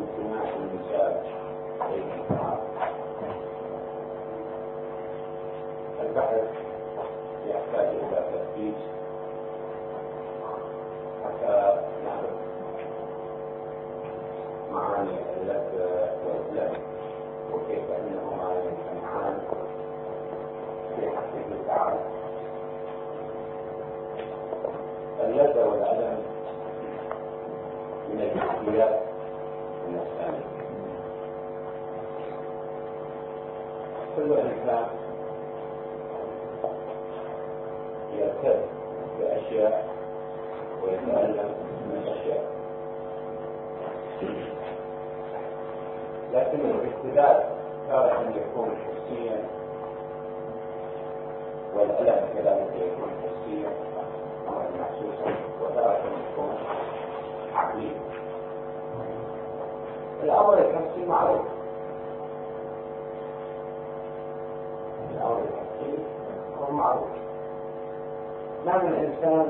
امتناع النساء للإنفاق. البحث يحتاج إلى تفتيش حتى نعرف معاني اللذة والألم وكيف أنهما يجتمعان في حقه تعالى. اللذة والألم من الحسيات النفسانية. كل إنسان يرتد بأشياء ويتألم من أشياء، لكن الارتداد تارة يكون حسيا والألم كذلك يكون حسيا أمرا محسوسا، وتارة يكون عقليا. الأمر الحسي معروف، الأمر الحسي هو معروف. ما من إنسان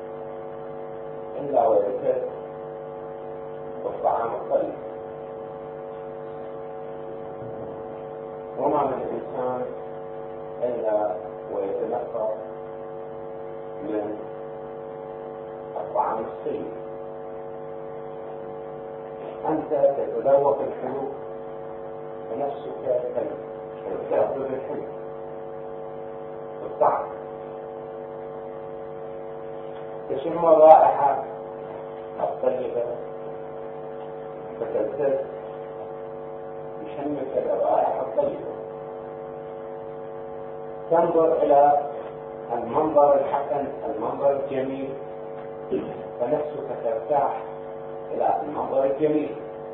إلا ويرتد بالطعام الطيب، وما من إنسان إلا ويتنفر من الطعام السيء. أنت تتذوق الحلو ونفسك تأخذ الحلو والطعم، تشم الرائحة الطيبة فتلتذ بشمك الرائحة الطيبة، تنظر إلى المنظر الحسن المنظر الجميل فنفسك ترتاح إلى المنظر الجميل،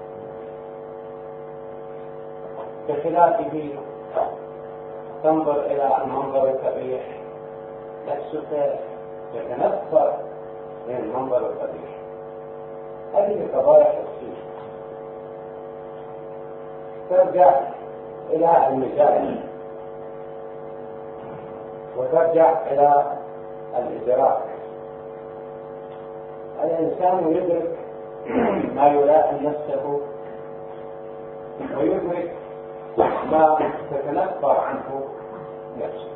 بخلافه تنظر إلى المنظر القبيح نفسك تتنفر من المنظر القبيح. هذه قضايا حسية. ترجع إلى المزاج وترجع إلى الإدراك. الإنسان يدرك ما يلائم نفسه ويدرك ما تتنفر عنه نفسه.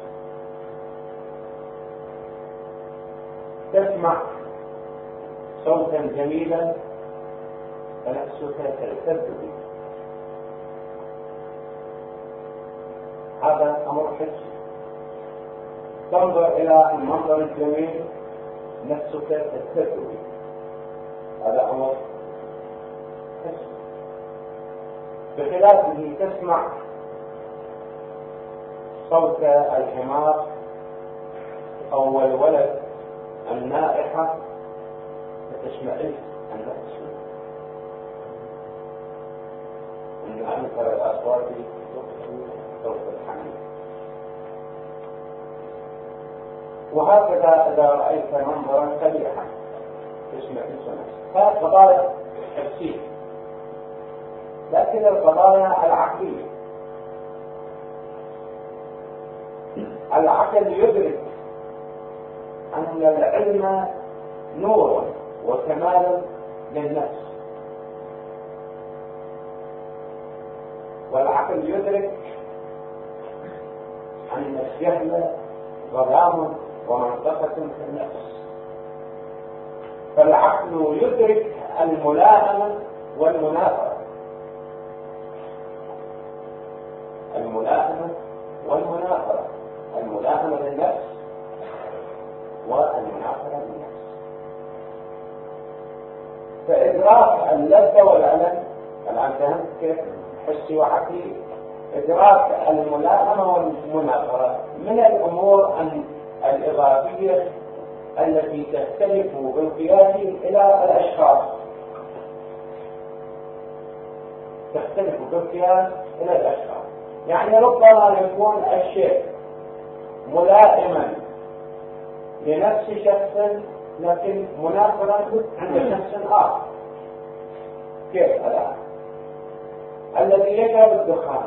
تسمع صوتا جميلا فنفسك تلتذ به، هذا أمر حسي. تنظر إلى المنظر الجميل نفسك تلتذ به، هذا أمر حسي. بخلافه تسمع صوت الحمار أو الولد النائحة فتشمئز النفس. من أنكر الأصوات صوت الحمير. وهكذا إذا رأيت منظرا قبيحا تشمئز نفسك. هذه قضايا حسية. لكن القضايا العقلية، العقل يدرك أن العلم نور وكمال للنفس، والعقل يدرك أن الجهل ظلام ومنطقة في النفس، فالعقل يدرك الملائمة والمنافرة، الملائمة والمنافرة، الملائمة للنفس والمنافرة للنفس. فإدراك اللذة والألم، الآن فهمت كيف حسي وعقلي، إدراك الملائمة والمنافرة من الأمور الإضافية التي تختلف بالقياس إلى الأشخاص، تختلف بالقياس إلى الأشخاص. يعني ربما يكون الشيء ملائما لنفس شخص لكن منافرا عند شخص آخر. كيف الآن؟ الذي يشرب الدخان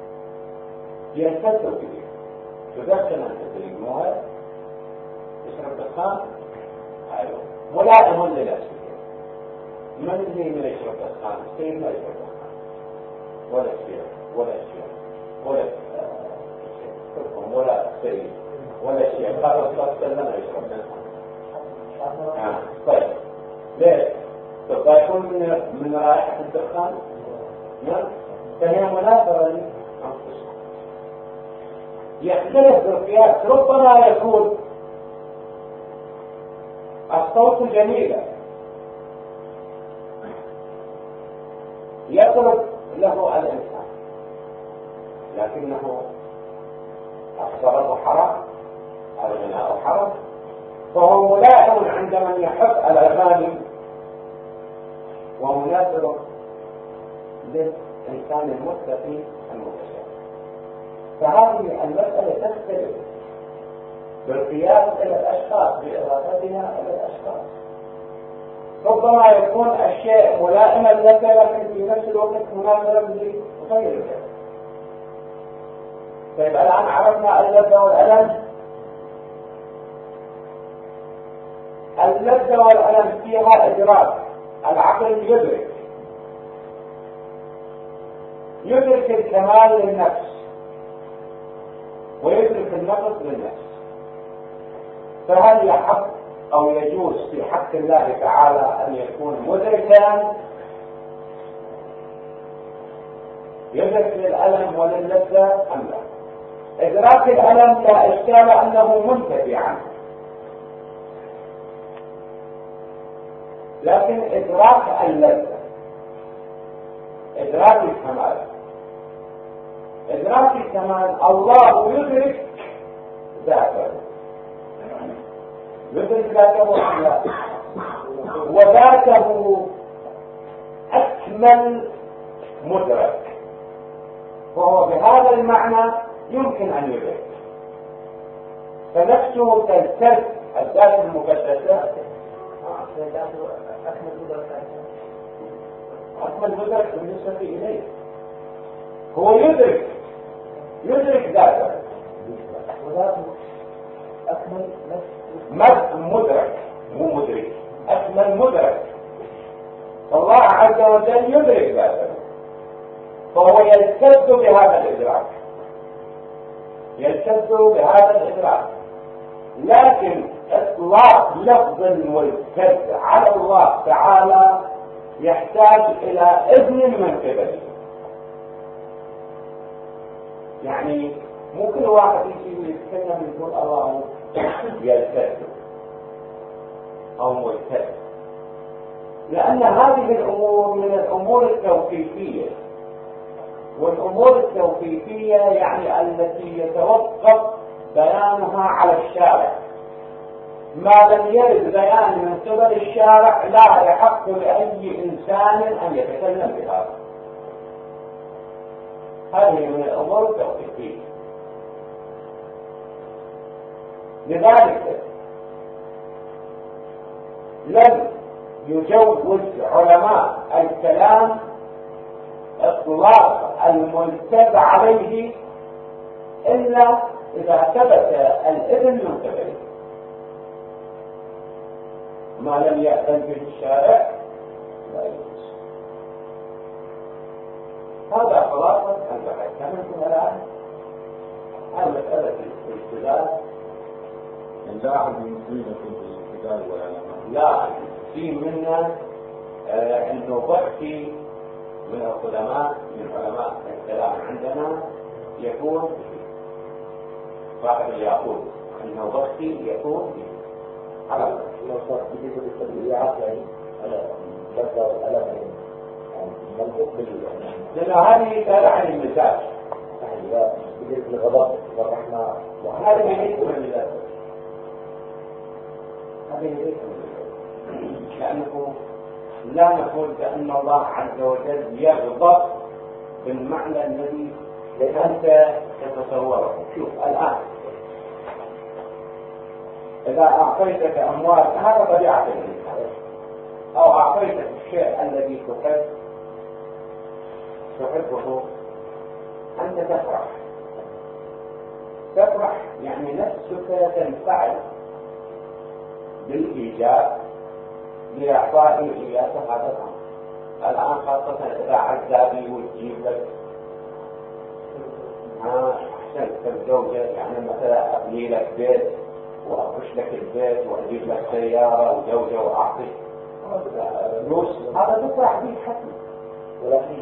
يلتذ به، تدخن أنت في المويه يشرب الدخان، أيوه ملائم لنفسه. من اللي يشرب دخان؟ السيد لا يشرب دخان ولا الشيخ ولا الشيخ ولا ولا السيد ولا الشيخ. هذا صلى الله عليه وسلم يشرب دخان. طيب ليش؟ يكون من رائحة الدخان؟ نعم، فهي مناسبة لأنفسهم. يختلف بالقياس، ربما يكون الصوت جميلا يطلب له الإنسان، لكنه الصلاة حرام، الغناء حرام، فهو ملائم عند من يحب الأغاني ومناسب للإنسان المتقي المتشابه. فهذه المسألة تختلف بالقياس إلى الأشخاص، بإضافتها إلى الأشخاص. ربما يكون الشيء ملائما لك لكن في نفس الوقت مناسبا لغيرك. طيب الآن عرفنا اللذة والألم. اللذة والألم فيها إدراك، العقل يدرك الكمال للنفس ويدرك النقص للنفس. فهل يحق أو يجوز في حق الله تعالى أن يكون مدركا يدرك للألم وللذة أم لا؟ إدراك الألم لا إشكال أنه منتفي عنه، لكن إدراك اللذة، إدراك الكمال، إدراك الكمال الله يدرك ذاته، يدرك ذاته أم لا؟ وذاته أكمل مدرك، وهو بهذا المعنى يمكن أن يدرك. فنفسه تلتز الذات المقدسة أكمل مدرك بالنسبة إليه. هو يدرك ذاته وذاته أكمل مدرك، مو مدرك، أكمل مدرك. فالله عز وجل يدرك ذاته، فهو يلتز بهذا الإدراك، لكن إطلاق لفظ الملتز على الله تعالى يحتاج إلى إذن من قبله. يعني مو كل واحد يجي يتكلم يقول الله يلتز أو ملتز، لأن هذه الأمور من الأمور التوقيفية، والأمور التوقيفية يعني التي يتوقف بيانها على الشارع. ما لم يرد بيان من قبل الشارع لا يحق لأي إنسان أن يتكلم بهذا. هذه من الأمور التوقيفية. لذلك لم يجوز علماء الكلام إطلاق الملتز عليه إلا إذا ثبت الإذن من قبله. ما لم يأذن به الشارع لا يجوز. هذا خلاصة البحث. كملتم الآن عن مسألة الاستدلال. لا أحد المسلمين يكون في الاستدلال ولا لا، في منا النوبختي من العلماء، من علماء الكلام عندنا يكون صاحب الياقوت النوبختي يكون على لو صار بالنسبة للتبعيات يعني على لذة والألم يعني منطق لأن هذه تابعة عن المزاج، يعني بالنسبة للغضب والرحمة وهذه ليس من المزاج، هذه ليس من المزاج، لأنه لا نقول بأن الله عز وجل يغضب بالمعنى الذي أنت تتصوره. شوف الآن إذا أعطيتك أموال، هذا طبيعة الإنسان، أو أعطيتك الشيء الذي تحبه، أنت تفرح يعني نفسك تنفعل بالإيجاب لإعطائي إياه هذا الأمر. الآن خاصة إذا عزابي وتجيب لك أحسنت الزوجة، يعني مثلا أبني لك بيت وأفرش لك البيت وأجيب لك سيارة وزوجة وأعطيك فلوس، هذا تفرح به حتى. ولكن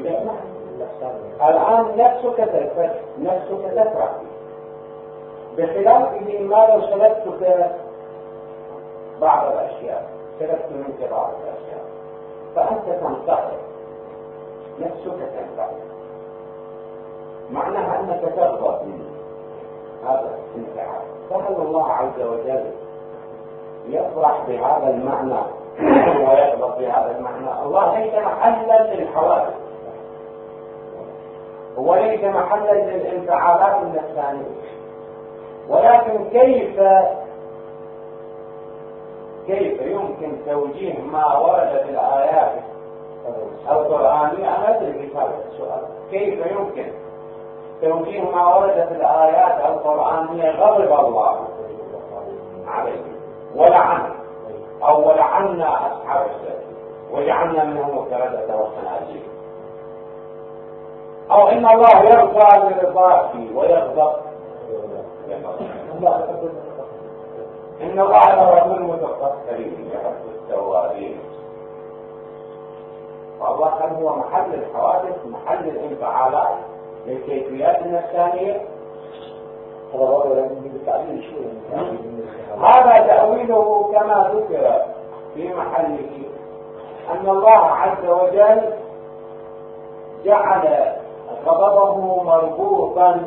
الآن نفسك تفرح به، بخلافه ما لو سلبتك بعض الأشياء، سلبت منك بعض الأشياء فأنت تنتقل، نفسك تنتقل، معناها أنك تغضب منه. هذا انتعاب. فهل الله عز وجل يفرح بهذا المعنى ويغضب بهذا المعنى؟ الله ليس محلا للحوادث وليس محلا للانفعالات النفسانية، ولكن كيف يمكن توجيه ما ورد في الآيات القرآنية؟ أنا أدري في هذا السؤال، كيف يمكن توجيه ما ورد في الآيات القرآنية غضب الله عليه ولعنه أو ولعنا أصحاب السبت وجعلنا منهم القردة والخنازير، أو إن الله يرضى لرضاه ويغضب إن الله لرب المتقصرين يحب التوابين. فالله هل هو محل الحوادث، محل الانفعالات للكيفيات النفسانية؟ هذا تأويله كما ذكر في محله، أن الله عز وجل جعل غضبه مربوطا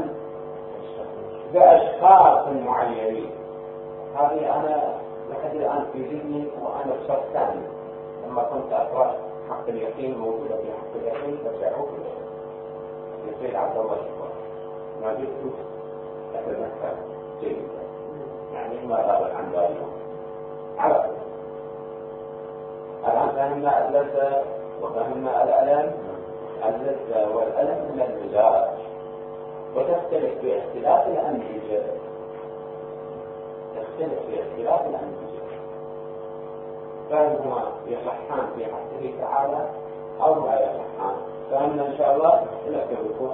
بأشخاص معينين. هذه أنا لحد الآن في ذهني وأنا بصف ثاني لما كنت أقرأ حق اليقين موجودة في حق اليقين فسأعوك يسير عبد الله شكرا ما جئت أتذكر جيدا، يعني ما غابت عن بالهم على كل. الآن فهمنا اللذة وفهمنا الألم. اللذة والألم من المزاج وتختلف باختلاف الأنتجة، فهل هما يصحان في حقه تعالى أو لا يصحان؟ فهمنا إن شاء الله إلى كبيركم.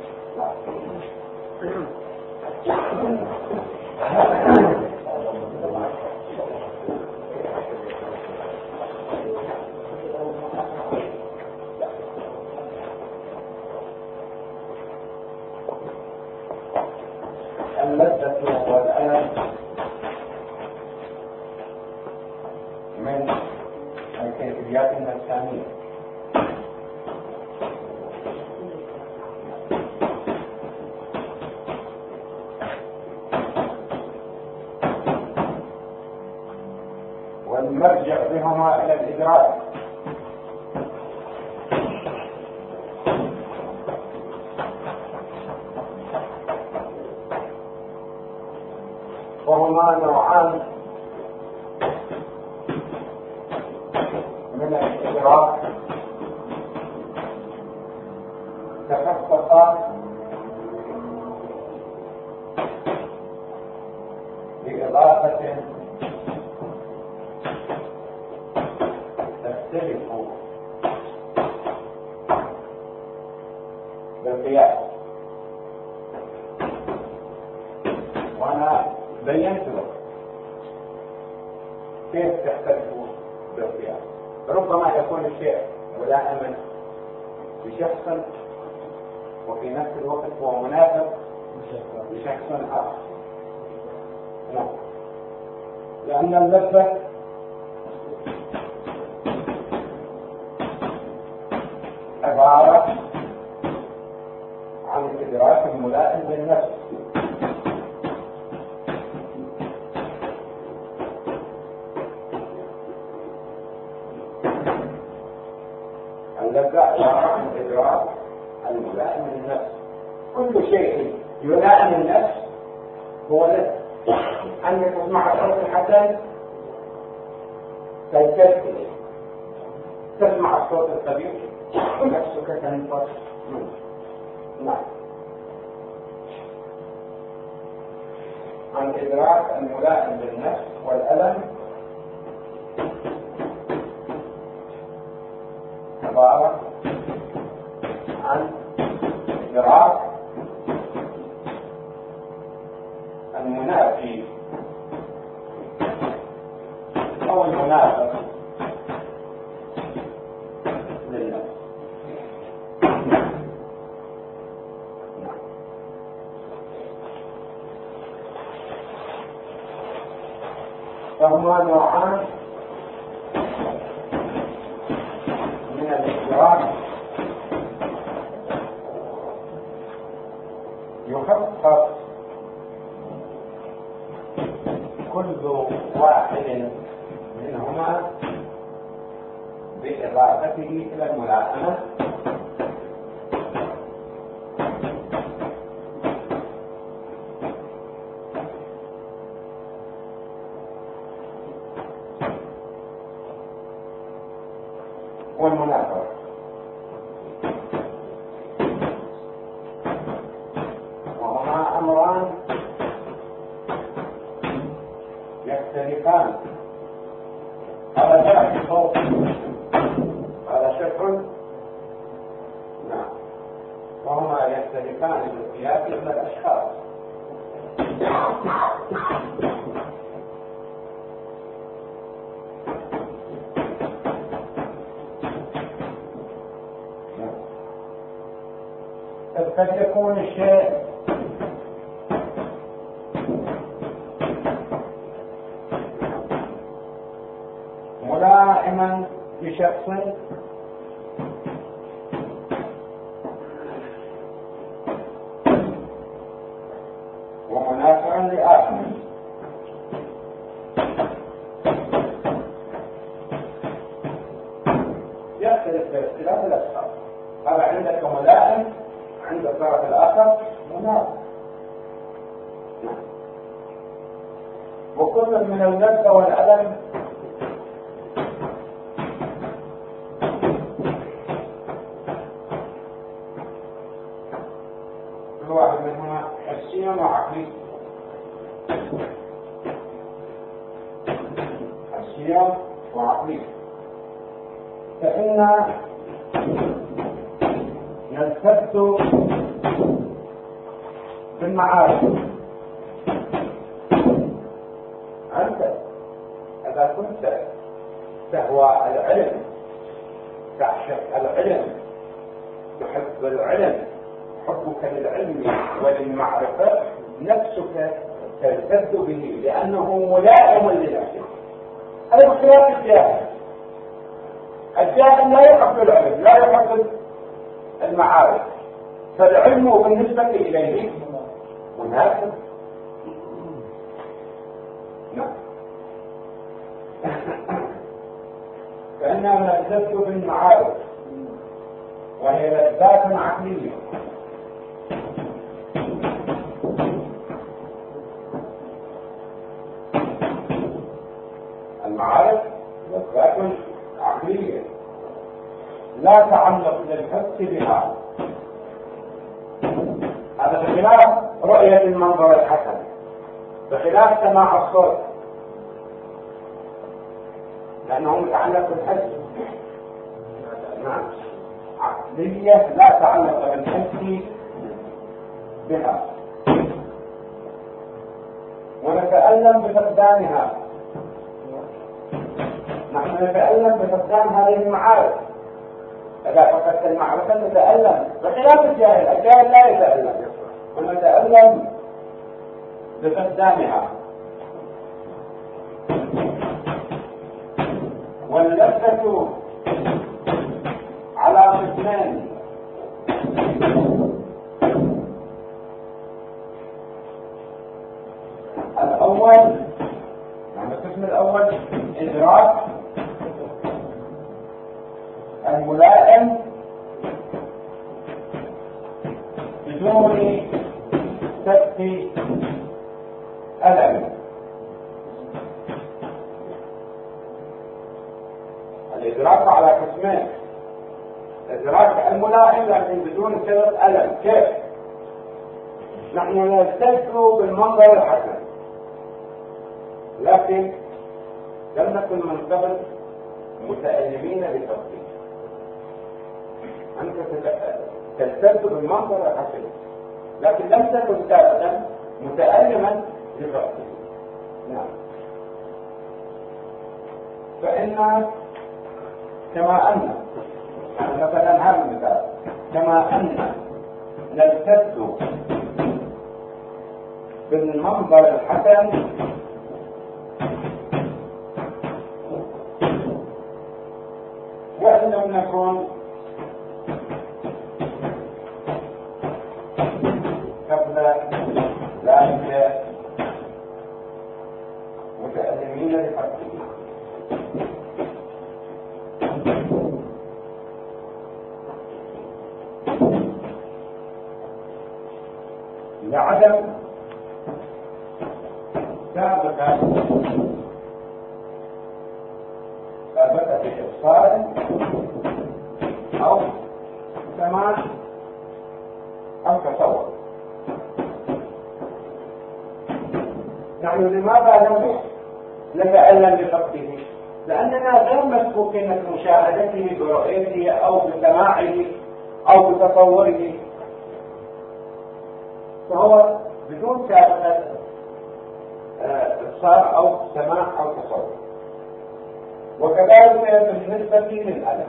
اللذة والألم من الكيفيات النفسانية. والمرجع بهما إلى الإدراك. وهما نوعان من الإدراك تخصصا بإضافة تختلف بالقياس. وأنا بينت لك كيف تختلف بالقياس. ربما يكون الشيء ملائما لشخص وفي نفس الوقت هو مناسب لشخص آخر. نعم، لأن اللذة عبارة عن إدراك ملائم للنفس. اللذة عبارة عن إدراك الملائم للنفس. كل شيء يلائم النفس هو لذة. أنك تسمع الصوت الحسن تلتذ، تسمع الصوت القبيح نفسك تنفر منه. نعم، عن إدراك الملائم للنفس والألم عبارة عن إدراك المنافي أو المنافق للنفس. فهما نوعان من الإدراك يخصص كل واحد منهما بإضافته إلى الملائمة والمنافرة، وهما أمران يختلفان. هذا شرح الصوت، هذا شرح، نعم، وهما يختلفان بالقياس إلى الأشخاص. قد يكون الشيء ملائما لشخص ومنافعا لآخر، يختلف باختلاف الأشخاص. هذا عندك ملائم، عند الطرف الآخر منافع. وكل من اللذة والألم كل واحد منهما حسي وعقلي، حسي وعقلي، فإن يلتفت بالمعارف. أنت إذا كنت تهوى العلم، تعشق العلم، تحب العلم، حبك للعلم وللمعرفة، نفسك تلتفت به لأنه ملائم لنفسك. هذا بخلاف الجاهل. الجاهل لا يحب العلم، لا يحب المعارف، فالعلم بالنسبة إليه مناسب. فإنها لذة بالمعارف، وهي لذات عقلية. المعارف لذات عقلية لا تعلق للحس بها. هذا بخلاف رؤية المنظر الحسن، بخلاف سماع الصوت، لأنه متعلق بالحس. نعم، عقلية لا تعلق بالحس بها، ونتألم بفقدانها. نحن نتألم بفقدان هذه المعارف. إذا فقدت المعرفة تتألم، بخلاف الجاهل. الجاهل لا يتألم، ونتألم بفقدانها. واللذة على قسمين: الأول، يعني القسم الأول إدراك الملائم بدون سبق ألم. الإدراك على قسمين: إدراك الملائم لكن بدون سبب ألم. كيف؟ نحن نستذكر بالمنظر الحسن، لكن لم نكن من قبل متألمين بفقده. أنت تلتذ بالمنظر الحسن، لكن لم تكن سابقا متألما لرأسه. نعم. فإن كما أن مثلا هذا المثال، كما أن نلتذ بالمنظر الحسن وإن لم نكن قبل ذلك متألمين لحقه. لعدم سابقة إبصار أو سماع أو تصور. نحن لماذا لم نتألم بفقده؟ لأننا غير مسبوقين بمشاهدته برؤيته أو بسماعه أو بتصوره، فهو بدون سابقة إبصار أو سماع أو تصور. وكذلك بالنسبة للألم،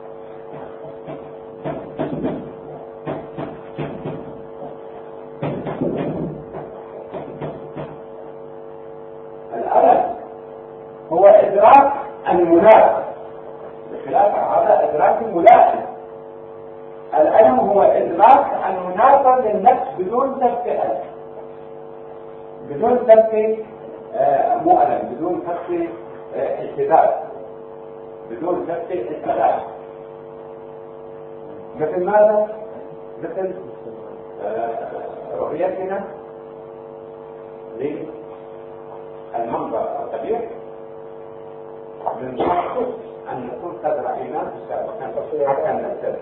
الألم هو إدراك المناسب، بخلاف هذا إدراك الملائم. الألم هو إدراك المناسب للنفس بدون سبق ألم، بدون سبق مؤلم، بدون سبق احتداد، بدون سبق احتداد. مثل ماذا؟ مثل رؤيتنا للمنظر الطبيعي من شخص أن نكون قد رأيناه سابقا حتى نستدرك.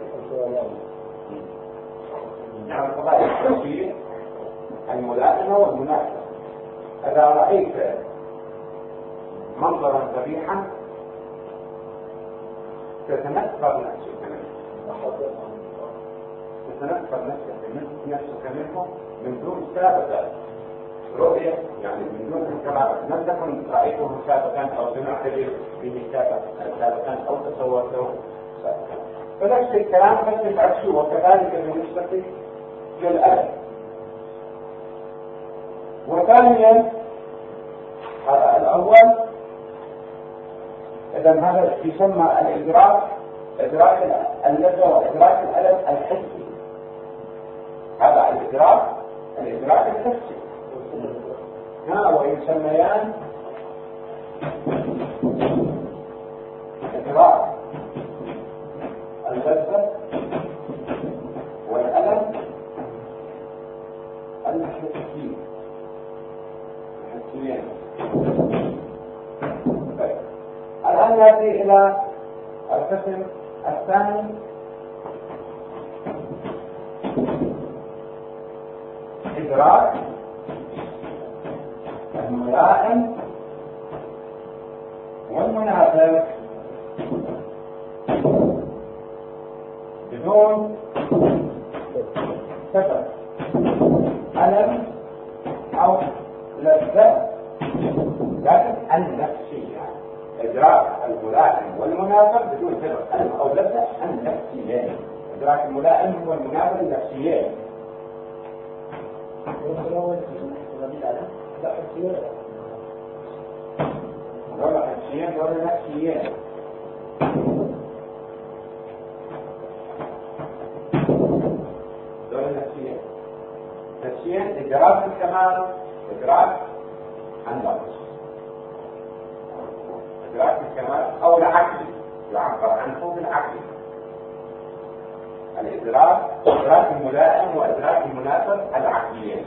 يعني القضايا الشخصية الملائمة والمناسبة. إذا رأيت منظرا قبيحا تتنفر نفسك منه من دون سابقة رؤية، يعني من دون كما لم تكن رأيته سابقا أو سمعت به سابقا أو تصورته سابقا. فنفس الكلام نفس عكسه. وكذلك بالنسبة للألم. وثانيا الأول، إذا هذا يسمى الإدراك، إدراك اللذة وإدراك الألم الحسي. هذا الإدراك الحسي. ويسميان إدراك اللذة والألم الحسي. الآن نأتي إلى القسم الثاني، إدراك الملائم والمناسب بدون سبب ألم أو لذة، لكن النفسية. إدراك الملائم والمناسب بدون سبب ألم أو لذة النفسية. إدراك الملائم والمناسب النفسية. ولا حسيين ولا نفسيين. دول نفسيين. نفسيين إدراك الكمال، إدراك النقص. إدراك الكمال أو العقل يعبر عنه بالعقل. الإدراك إدراك الملائم وإدراك المناسب العقليين.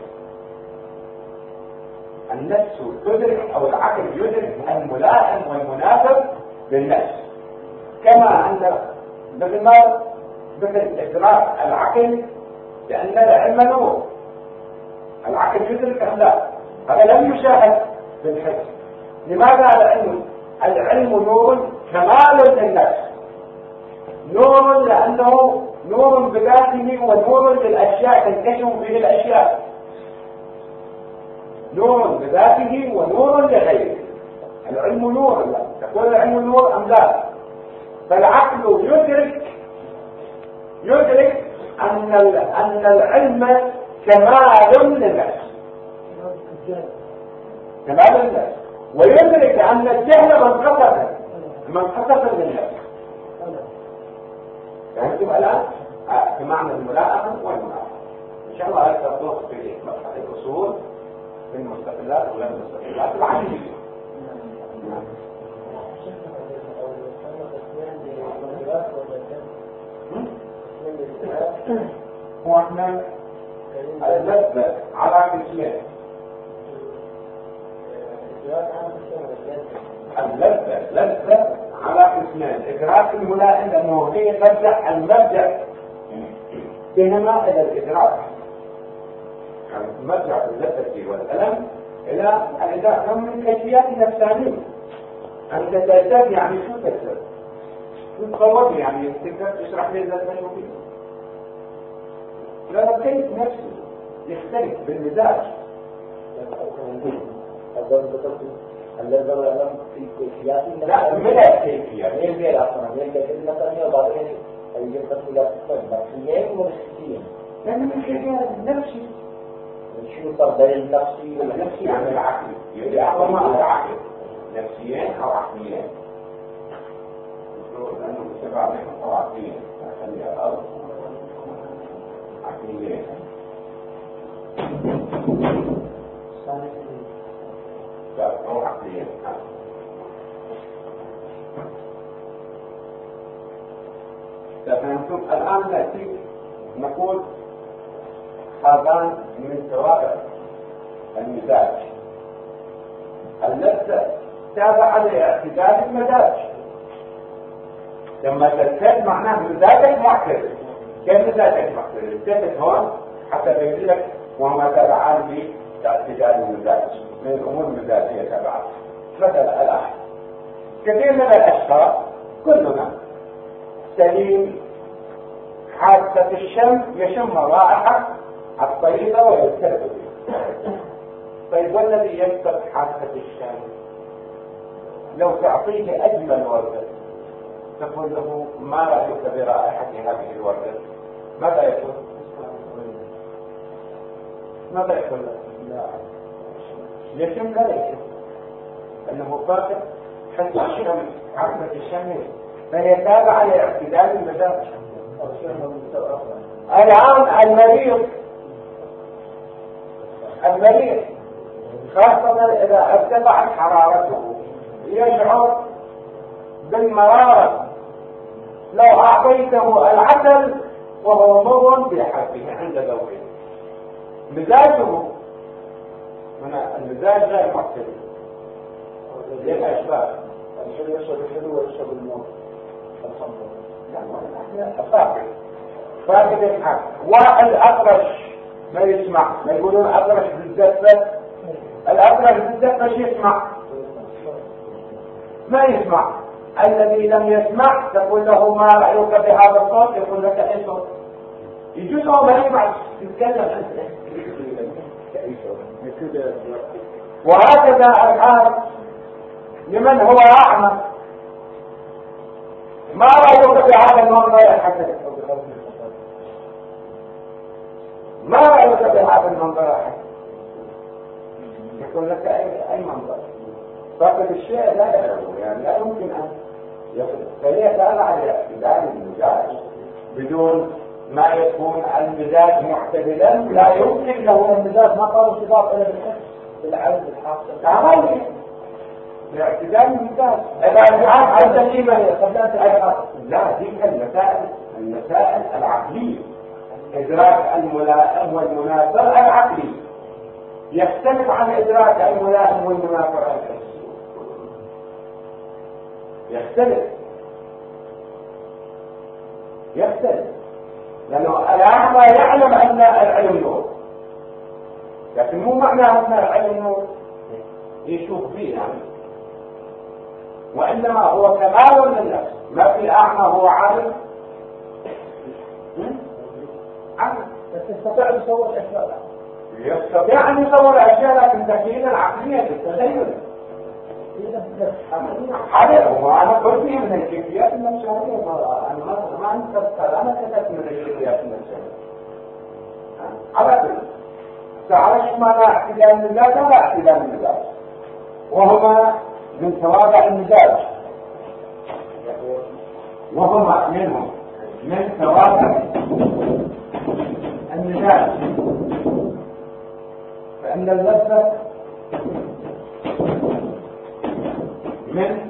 النفس تدرك أو العقل يدرك الملائم والمناسب للنفس، كما أن مثل إدراك العقل، لأن العلم نور. العقل يدرك أم لا؟ هذا لم يشاهد بالحس. لماذا العلم نور كمال للنفس، نور لأنه نور بذاته ونور للأشياء تنكشف به الأشياء، نور بذاته ونور لغيره. العلم نور، لا تقول العلم نور أم لا؟ فالعقل يدرك أن العلم كمال للنفس، كمال للنفس، ويدرك أن الجهل منقصة للنفس. فهمتم الآن؟ بمعنى الملائمة والملائمة. إن شاء الله هذا تطرق في الأصول في المستقلات وغير المستقلات العقلية. هو احنا اللذة على قسمين، اللذة على قسمين، إدراك الملائم لأنه هي المبدأ بينما إلى الإدراك، يعني مرجع اللذة والألم إلى الإدراك من كيفيات نفسانية. أنت تلذذ يعني شو تلذذ؟ تتصور يعني تقدر تشرح لي اللذة شو فيه؟ لا كيف نفسه يختلف بالمزاج. اللذة والألم في كيفيات لا من الكيفيات غير أصلا غير كيفية مثلا وبعدين يجب تفصيلات نفسيين ونفسيين. لأن من كيفيات نفسي شو التفضيل النفسي والنفسي عن العقل يبقى أعظم ما العقل نفسيين أو عقليين. لأنه سبع منهم أو عقليين خليها الأرض عقليين. أو عقليين. فهمتم؟ الآن نأتي نقول هذان من توابع المزاج. اللذة تابعة لاعتدال المزاج. لما تلتد معناه مزاجك معتدل. كيف مزاجك معتدل؟ تثبت هون حتى بيقول لك وما تبعان باعتدال المزاج من الأمور المزاجية تبعها. مثلا الآن كثير من الأشخاص كلنا سليم حاسة الشم يشم رائحة الطيبة ويلتفت بها. طيب والذي يلتفت حاسة الشم لو تعطيه أجمل وردة تقول له ما رأيك برائحة هذه الوردة؟ ماذا يقول؟ ماذا يقول له؟ لا يشم لا يشم أنه فاقد حس الشم حاسة الشم فهي تابعة لاعتدال المزاج. الآن المريض خاصة إذا ارتفعت حرارته يشعر بالمرارة لو أعطيته العسل وهو مر بحبه عند ذوقه. مزاجه هنا المزاج غير معتدل للأشباه. الحلو يشرب الحلو ويشرب الموت. فاقد الحق. واحد أطرش ما يسمع، ما يقولون أطرش بالزفة. الأطرش بالزفة يسمع ما يسمع. الذي لم يسمع تقول له ما رأيك بهذا الصوت؟ يقول لك ايش صوت؟ يجوز هو ما يسمع يتكلم. وهكذا الحال لمن هو أعمى. ما رأيك بهذا المنظر يا حسن؟ ما رأيك بهذا المنظر يا حسن؟ يقول لك أي منظر؟ فقد الشيء لا يعلمه، يعني لا يمكن أن يصل. فهي تابعة لاعتدال المزاج. بدون ما يكون المزاج معتدلا لا يمكن له المزاج. ما قالوا صفات إلا بالحس بالعلم بالحاصل تعالي باعتدال المزاج. الألعاب عن سليمة قبل أن تلعب. لا دي المسائل العقلية. إدراك الملائم والمنافر العقلي يختلف عن إدراك الملائم والمنافر الحسي. يختلف لأنه الأعمى يعلم أن العلم نور، لكن مو معناه أن العلم نور يشوف فيه يعني. وإنما هو كمال للنفس. ما في أعمى هو عالم، بس يستطيع أن يصور الأشياء. يستطيع أن يصور أشياء لكن تكيينا عقلية بالتغير. هذا هو أنا قلت من الكيفيات النفسية. أنا ما أنكرت، أنا كتبت من الكيفيات النفسية. على كل تعرف معنى اعتدال المزاج ولا اعتدال المزاج، وهما من توابع المزاج، وهما منهم من توابع المزاج. فإن اللذة من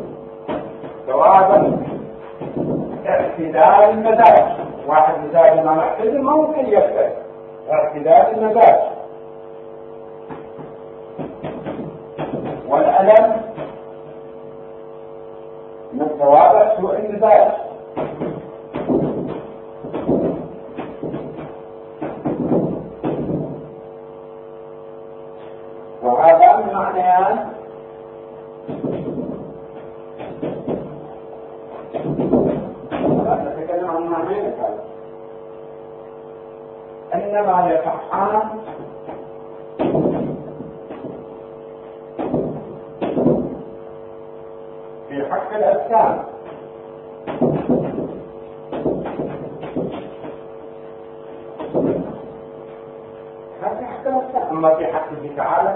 توابع اعتدال المزاج. واحد مزاج ما معتدل ما ممكن يختلف. اعتدال المزاج. والألم من توابع سوء المزاج. وهذا المعنيان نتكلم عن معنيين إنما يصحان في حق الأجسام، هذا في حق الأجسام. أما في حقه تعالى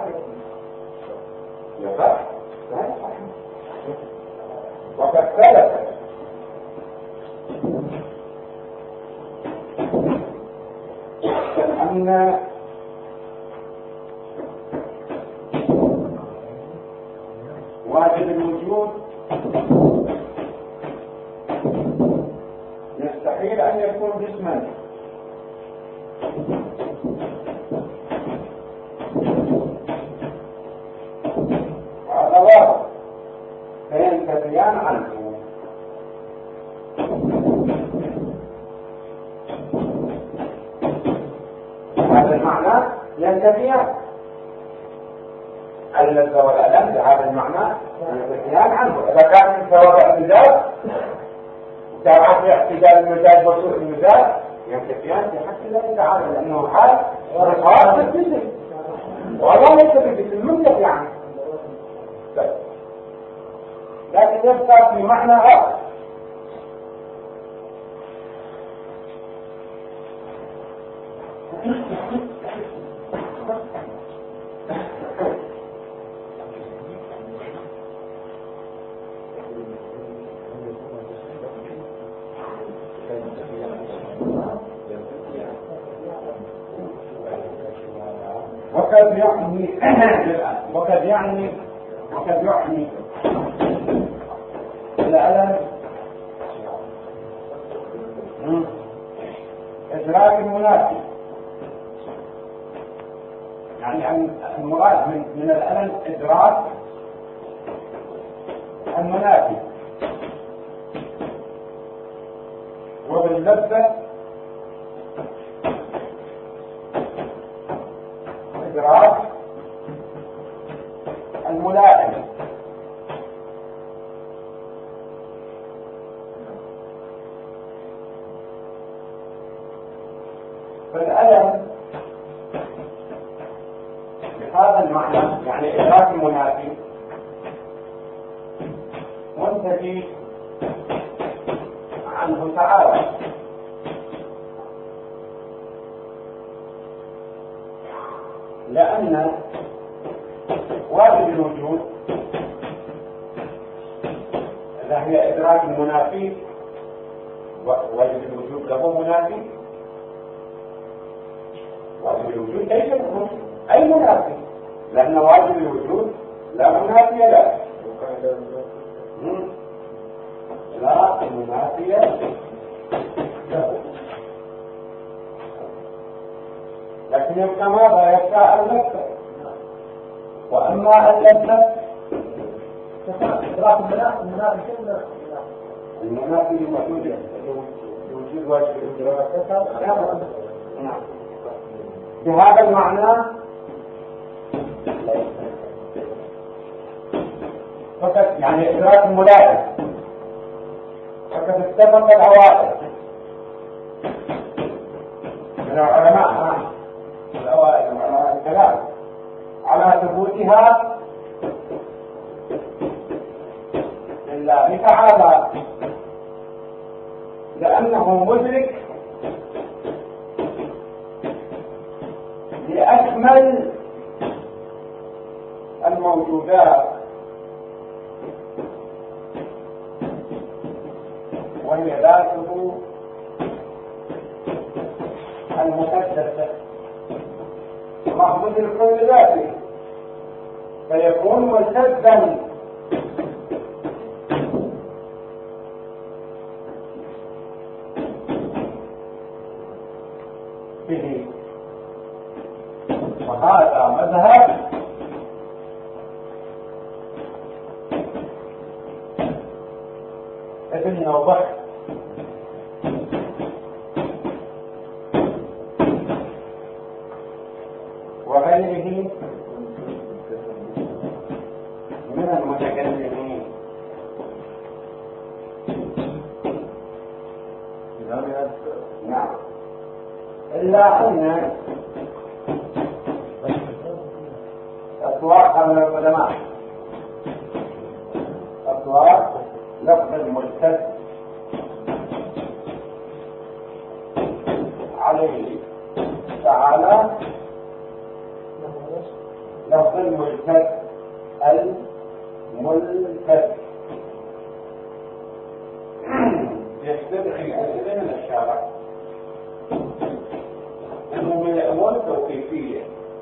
يصح لا يصح. وقد ثبت أن واجب الوجود يستحيل أن يكون جسما، وهذا واضح فينتفيان عنه. هذا المعنى ينتفيان. اللذة والألم بهذا المعنى ينتفيان عنه. إذا كان من توابع المزاج وكان في اعتدال المزاج وسوء المزاج ينتفيان في حق الله تعالى، لأنه حال خاص بالجسم ولا ليس بالجسم منتفي عنه. لكن يبقى في معنى آخر. وقد يعني الألم إدراك المنافي. يعني المراد من الألم إدراك المنافي، وباللذة إدراك الملائم. فالألم بهذا المعنى يعني إدراك المنافي منتفي عنه تعالى، لأن واجب الوجود لا هي إدراك المنافي. واجب الوجود له منافي. واجب الوجود ليس له أي منافي، لأن واجب الوجود لا منافي له. لا منافي له. لكن يبقى ماذا؟ يبقى اللذة. وأما اللذة إدراك المنافي كله. المنافي موجود يوجد واجب الإدراك. نعم. بهذا المعنى فقط يعني إدراك الملائم فقد اتفق العوائد العلماء الأوائل علماء الكلام على ثبوتها لله تعالى، لأنه مدرك لأكمل الموجودات، وهي ذاته المقدسة، الله مدرك لذاته فيكون ملتزما به. وهذا مذهب ابن نوبخت وغيره من المتكلمين. نعم، إلا أن أطلاق من القدماء أطلاق لفظ الملتد عليه تعالى لفظ الملتد الملتد يستدعي أسئلة من الشارع أنه من الأمور التوقيفية،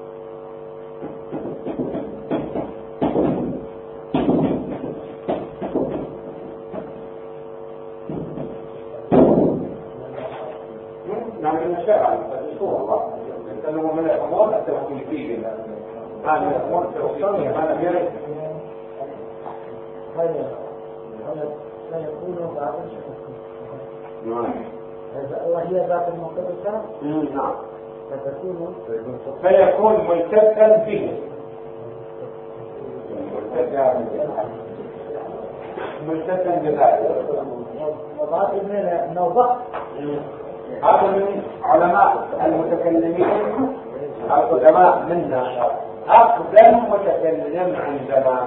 من الشارع فالشهور الله أنه من الأمور التوقيفية. هذه الأمور التوقيفية هذا غير هذا سيكون بعد وهي ذات المقدسة. نعم، فيكون ملتزما به ملتزما بذلك. وبعض من النوبخت هذا من علماء المتكلمين القدماء منا، أقدم متكلم عندنا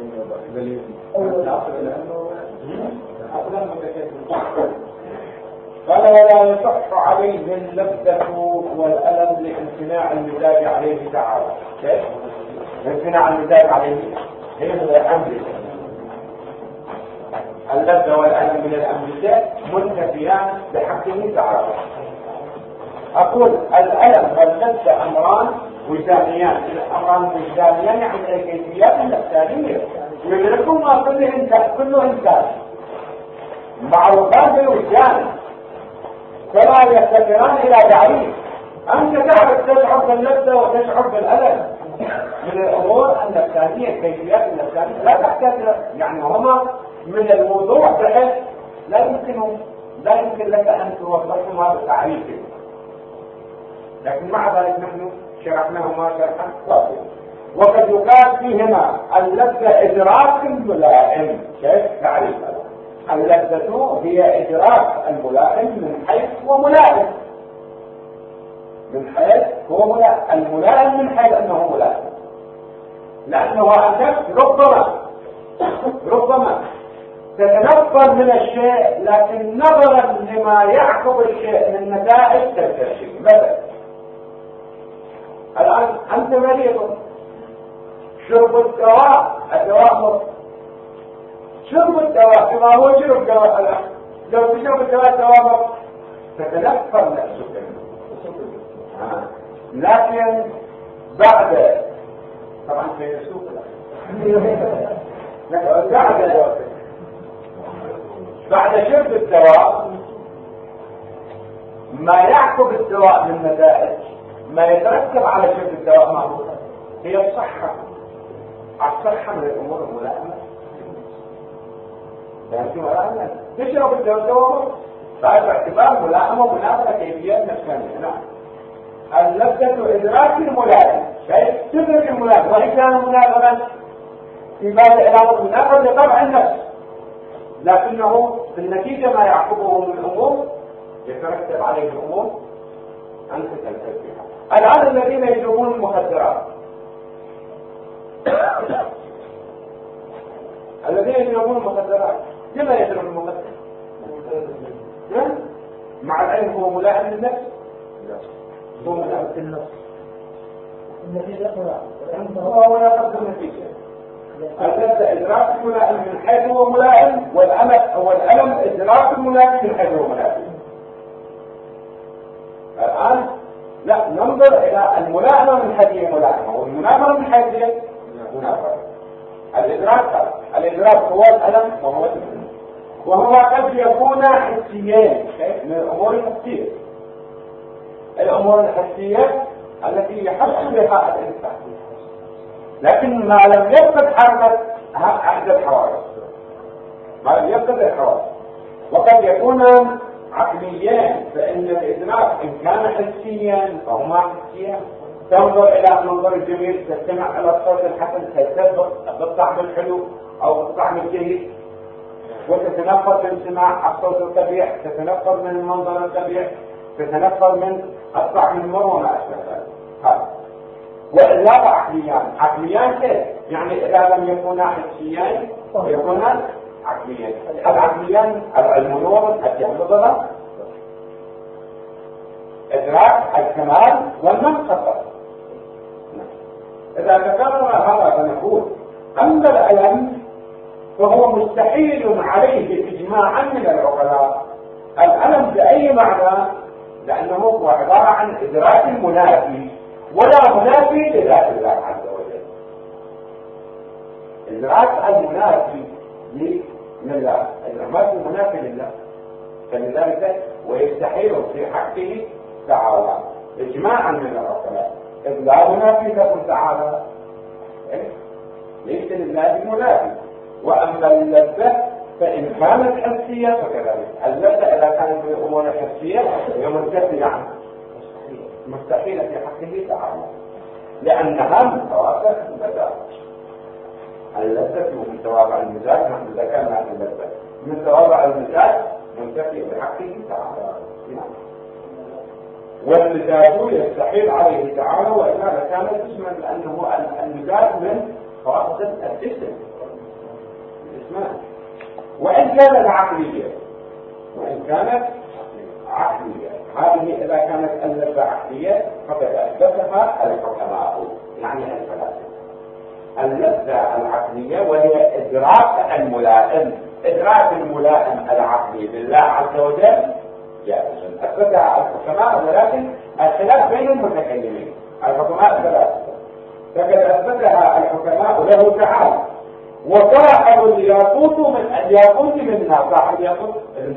أقدم متكلم. قال ولا يصح عليه اللذة والألم لامتناع المزاج عليه تعالى. كيف؟ امتناع المزاج عليه هي الأمر، اللذة والألم من الأمر منتفيان بحقه تعالى. أقول الألم واللذة أمران وجدانيان، الأمران وجدانيان يعني الكيفيات النفسانية يدركهما كل إنسان معروفات الوجدان فلا يفتقران إلى تعريف. أنت تعرف تشعر باللذة وتشعر بالألم من الأمور النفسانية، الكيفيات النفسانية لا تحتاج، يعني هما من الموضوع بحيث لا يمكن لك أن توصفهما بتعريف، لكن مع ذلك نحن شرحناهما شرحا واضحا. وقد يقال فيهما اللذة إدراك ملائم. كيف تعريف اللذة؟ هي إدراك الملائم من حيث هو ملائم، من حيث هو ملائم، الملائم من حيث أنه ملائم، لأنه النفس ربما تتنفر من الشيء، لكن نظرا لما يعقب الشيء من نتائج تلك الشيء. مثلا الآن أنت مريض، شرب الدواء شرب الدواء كما هو شرب الدواء الآن، لو تشرب الدواء تتنفر نفسك، لكن بعد طبعا سيسوق بعد شرب الدواء ما يعقب الدواء من نتائج، ما يترتب على شرب الدواء ما هو هي الصحة من الأمور الملائمة. لكن ملائمة تشرب الدواء بعد اعتبار ملائمة ومناسبة كيفيات نفسانية. نعم، اللذة إدراك الملائم، كيف تدرك الملائم وإن كان مناسبا في بعض الأمور مناسبا لطبع النفس، لكنه في النتيجة ما يعقبه من الأمور يترتب عليه الأمور أنت تنتج بها. الآن الذين يجربون المخدرات لما يجرب المخدر؟ مع العلم هو ملائم للنفس؟ هو ملائم للنفس. هو يقصد النتيجة. اللذة إدراك ملائم من حيث هو ملائم، والألم إدراك ملائم من حيث هو ملائم. الآن لا ننظر إلى الملائمة من حيث هي ملائمة، والمنافرة من حيث هي منافرة. الإدراك هو الألم وهو قد يكون حسيين من الأمور الحسية. الأمور الحسية التي يحس بها الإنسان، لكن ما لم يفقد حركة أحد الحواس، ما لم يفقد الحواس. وقد يكون عقليان، فإن الإدراك إن كان حسيا فهما حسيان. تنظر إلى المنظر الجميل، تستمع إلى الصوت الحسن، تلتذ بالطعم الحلو أو بالطعم الجيد، وتتنفر بانسماع الصوت القبيح، تتنفر من المنظر القبيح، تتنفر من الطعم المر وما أشبه ذلك. هذا وإلا عقليان كيف؟ يعني إذا لم يكونا حسيان يكونا عقليان. العقليان العلم نور، الجهل ظلام، إدراك الكمال والمنقصة. إذا ذكرنا هذا فنقول أما الألم فهو مستحيل عليه إجماعا من العقلاء. الألم بأي معنى؟ لأنه هو عبارة عن إدراك منافي، ولا منافي لذات الله عز وجل. إدراك المنافي لله، الإدراك المنافي لله، فلذلك ويستحيل في حقه تعالى إجماعا من العقلاء، إذ لا منافي له تعالى، ليس لله منافي. وأما اللذة فإن كانت حسية فكذلك. اللذة إذا كانت من الأمور الحسية هي منتفية عنه، مستحيلة في حقه تعالى، لأنها من توابع المزاج. اللذة من توابع المزاج، نحن ذكرنا عن اللذة من توابع المزاج منتفية في حقه تعالى. والمزاج يستحيل عليه تعالى، وإلا كان اسما، لأنه المزاج من خواص الجسم. وإن كانت عقلية، هذه إذا كانت اللذة عقلية فقد أثبتها الحكماء، يعني الفلاسفة. اللذة العقلية وهي إدراك الملائم العقلي لله عز وجل جائز، أثبتها الحكماء، ولكن الخلاف بين المتكلمين. الحكماء ثلاثة، فقد أثبتها الحكماء له تعالى. وصاحب الياقوت منا، صاحب الياقوت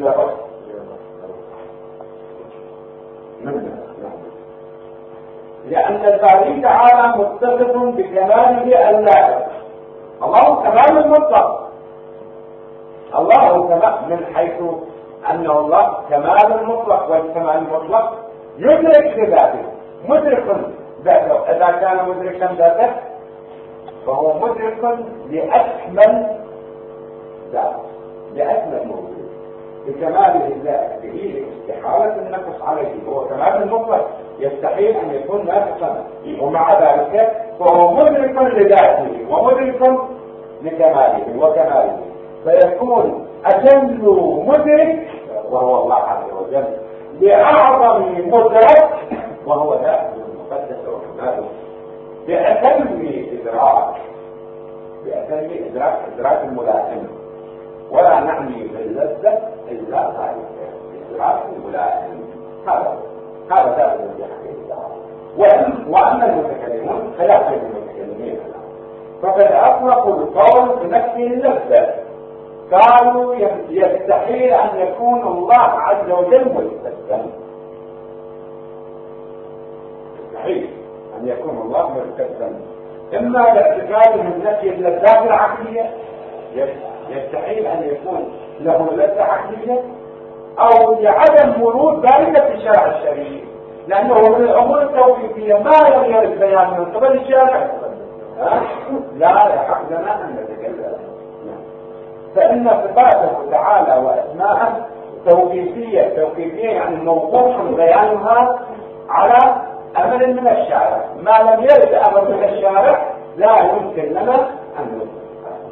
لأن الباري تعالى متصف بكماله اللائق. الله كمال المطلق، الله كمال من حيث أنه الله كمال مطلق، والكمال المطلق يدرك بذاته، مدرك ذاته. إذا كان مدركا ذاته فهو مدرك لأكمل ذات، لأكمل موجود، بكماله اللائق به، استحالة النقص عليه. هو كمال المطلق يستحيل أن يكون ناقصا، ومع ذلك فهو مدرك لذاته ومدرك لكماله وكماله، فيكون أجل مدرك وهو الله عز وجل، بأعظم مدرك وهو ذاته المقدس وكماله، بأتم إدراك الملائم. ولا نعني باللذة إلا إدراك الملائم. هذا ذات الحقيقة. وأما المتكلمون خلاف المتكلمين، فقد أطلقوا القول بنفي اللذة، قالوا يستحيل أن يكون الله عز وجل ملتزما، يستحيل أن يكون الله ملتزما، إما لاعتقاد من نفي اللذات العقلية، يستحيل أن يكون له لذة عقلية، أو لعدم مرور ذلك في الشرع الشرعي، لأنه من الأمور التوقيفية ما لم يرد بيان من قبل الشارع لا يحق لنا أن نتكلم. فإن صفاته تعالى وأسماءه توقيفية يعني موقوف بيانها على أمر من الشارع، ما لم يرد أمر من الشارع لا يمكن لنا أن نثبت.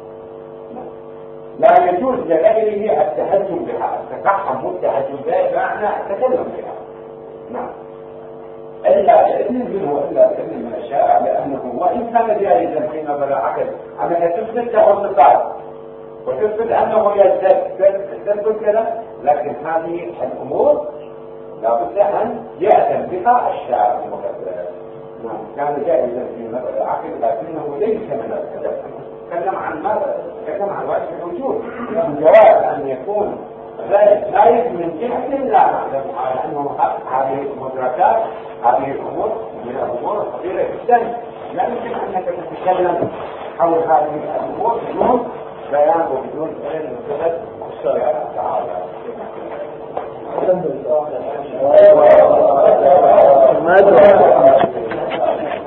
لا يجوز لغيره التهجم بها، التفحم والتهجم بها معنى التكلم بها. نعم. إلا بإذن منه، إلا بإذن من الشارع، لأنه وإن كان جائزا في نظر العقل أنك تثبت له الصفات وتثبت أنه يثبت كذا، لكن هذه الأمور لا بد أن يأتم بها الشارع المقدس. نعم. كان جائزا في نظر العقل لكنه ليس من الكذب. تكلم عن ماذا؟ تكلم عن وجه الوجود، الجواز أن يكون زائد من جهة لا نعلم، على أنه هذه المدركات، هذه الأمور من الأمور الخطيرة جدا، لا يمكن أنك تتكلم حول هذه الأمور بدون بيان وبدون علم وجهد الشرع تعالى. الحمد لله.